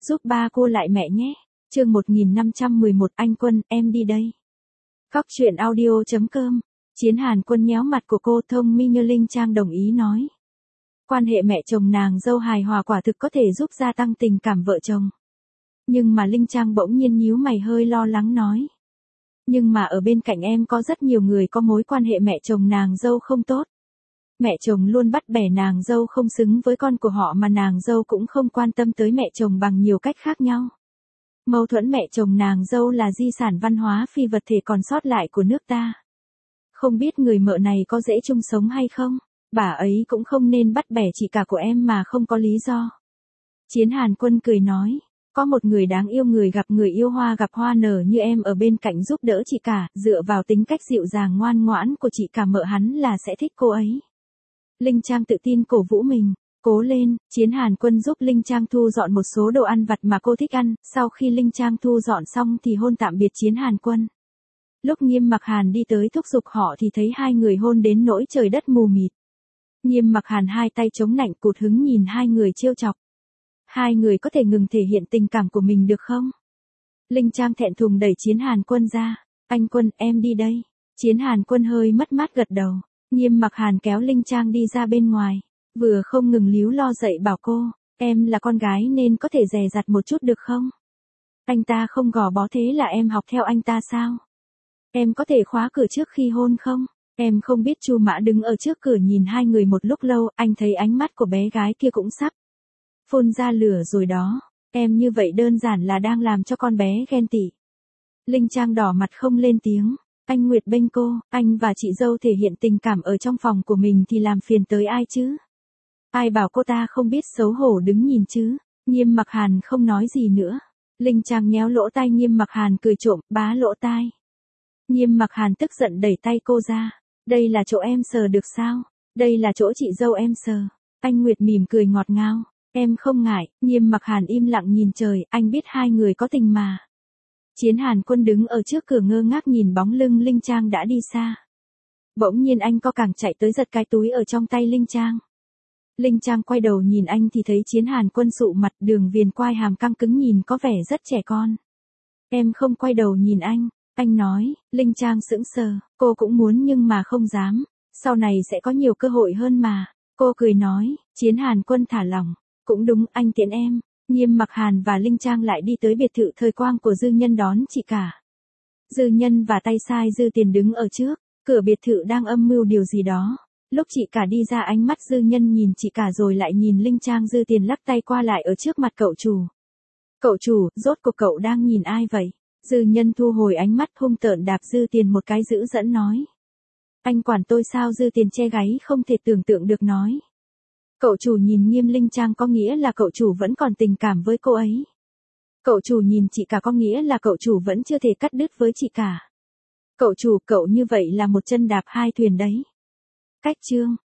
giúp ba cô lại mẹ nhé. Chương 1511 anh Quân, em đi đây. Cóc truyện audio.com. Chiến Hàn Quân nhéo mặt của cô thông minh như Linh Trang đồng ý nói. Quan hệ mẹ chồng nàng dâu hài hòa quả thực có thể giúp gia tăng tình cảm vợ chồng. Nhưng mà Linh Trang bỗng nhiên nhíu mày hơi lo lắng nói. Nhưng mà ở bên cạnh em có rất nhiều người có mối quan hệ mẹ chồng nàng dâu không tốt. Mẹ chồng luôn bắt bẻ nàng dâu không xứng với con của họ mà nàng dâu cũng không quan tâm tới mẹ chồng bằng nhiều cách khác nhau. Mâu thuẫn mẹ chồng nàng dâu là di sản văn hóa phi vật thể còn sót lại của nước ta. Không biết người mợ này có dễ chung sống hay không? Bà ấy cũng không nên bắt bẻ chị cả của em mà không có lý do. Chiến Hàn Quân cười nói, có một người đáng yêu người gặp người yêu hoa gặp hoa nở như em ở bên cạnh giúp đỡ chị cả, dựa vào tính cách dịu dàng ngoan ngoãn của chị cả mợ hắn là sẽ thích cô ấy. Linh Trang tự tin cổ vũ mình, cố lên. Chiến Hàn Quân giúp Linh Trang thu dọn một số đồ ăn vặt mà cô thích ăn, sau khi Linh Trang thu dọn xong thì hôn tạm biệt Chiến Hàn Quân. Lúc Nghiêm Mặc Hàn đi tới thúc giục họ thì thấy hai người hôn đến nỗi trời đất mù mịt. Nghiêm Mặc Hàn hai tay chống nạnh cụt hứng nhìn hai người trêu chọc. Hai người có thể ngừng thể hiện tình cảm của mình được không? Linh Trang thẹn thùng đẩy Chiến Hàn Quân ra. Anh Quân, em đi đây. Chiến Hàn Quân hơi mất mát gật đầu. Nghiêm Mặc Hàn kéo Linh Trang đi ra bên ngoài. Vừa không ngừng líu lo dậy bảo cô. Em là con gái nên có thể dè dặt một chút được không? Anh ta không gò bó thế là em học theo anh ta sao? Em có thể khóa cửa trước khi hôn không? Em không biết Chu Mã đứng ở trước cửa nhìn hai người một lúc lâu, anh thấy ánh mắt của bé gái kia cũng sắp phun ra lửa rồi đó. Em như vậy đơn giản là đang làm cho con bé ghen tị. Linh Trang đỏ mặt không lên tiếng. Anh Nguyệt bênh cô, anh và chị dâu thể hiện tình cảm ở trong phòng của mình thì làm phiền tới ai chứ? Ai bảo cô ta không biết xấu hổ đứng nhìn chứ? Nghiêm Mặc Hàn không nói gì nữa. Linh Trang nhéo lỗ tai Nghiêm Mặc Hàn cười trộm, bá lỗ tai. Nghiêm Mặc Hàn tức giận đẩy tay cô ra. Đây là chỗ em sờ được sao? Đây là chỗ chị dâu em sờ. Anh Nguyệt mỉm cười ngọt ngào. Em không ngại. Nghiêm Mặc Hàn im lặng nhìn trời, anh biết hai người có tình mà. Chiến Hàn Quân đứng ở trước cửa ngơ ngác nhìn bóng lưng Linh Trang đã đi xa. Bỗng nhiên anh co cẳng chạy tới giật cái túi ở trong tay Linh Trang. Linh Trang quay đầu nhìn anh thì thấy Chiến Hàn Quân sụ mặt, đường viền quai hàm căng cứng nhìn có vẻ rất trẻ con. Em không quay đầu nhìn anh nói. Linh Trang sững sờ, cô cũng muốn nhưng mà không dám. Sau này sẽ có nhiều cơ hội hơn mà. Cô cười nói. Chiến Hàn Quân thả lỏng. Cũng đúng, anh tiễn em. Nghiêm Mặc Hàn và Linh Trang lại đi tới biệt thự thời quang của Dư Nhân đón chị cả. Dư Nhân và tay sai Dư Tiền đứng ở trước, cửa biệt thự đang âm mưu điều gì đó. Lúc chị cả đi ra ánh mắt Dư Nhân nhìn chị cả rồi lại nhìn Linh Trang. Dư Tiền lắc tay qua lại ở trước mặt cậu chủ. Cậu chủ, rốt cuộc cậu đang nhìn ai vậy? Dư Nhân thu hồi ánh mắt hung tợn đạp Dư Tiền một cái dữ dẫn nói. Anh quản tôi sao? Dư Tiền che gáy không thể tưởng tượng được nói. Cậu chủ nhìn Nghiêm Linh Trang có nghĩa là cậu chủ vẫn còn tình cảm với cô ấy. Cậu chủ nhìn chị cả có nghĩa là cậu chủ vẫn chưa thể cắt đứt với chị cả. Cậu chủ, cậu như vậy là một chân đạp hai thuyền đấy. Cách chương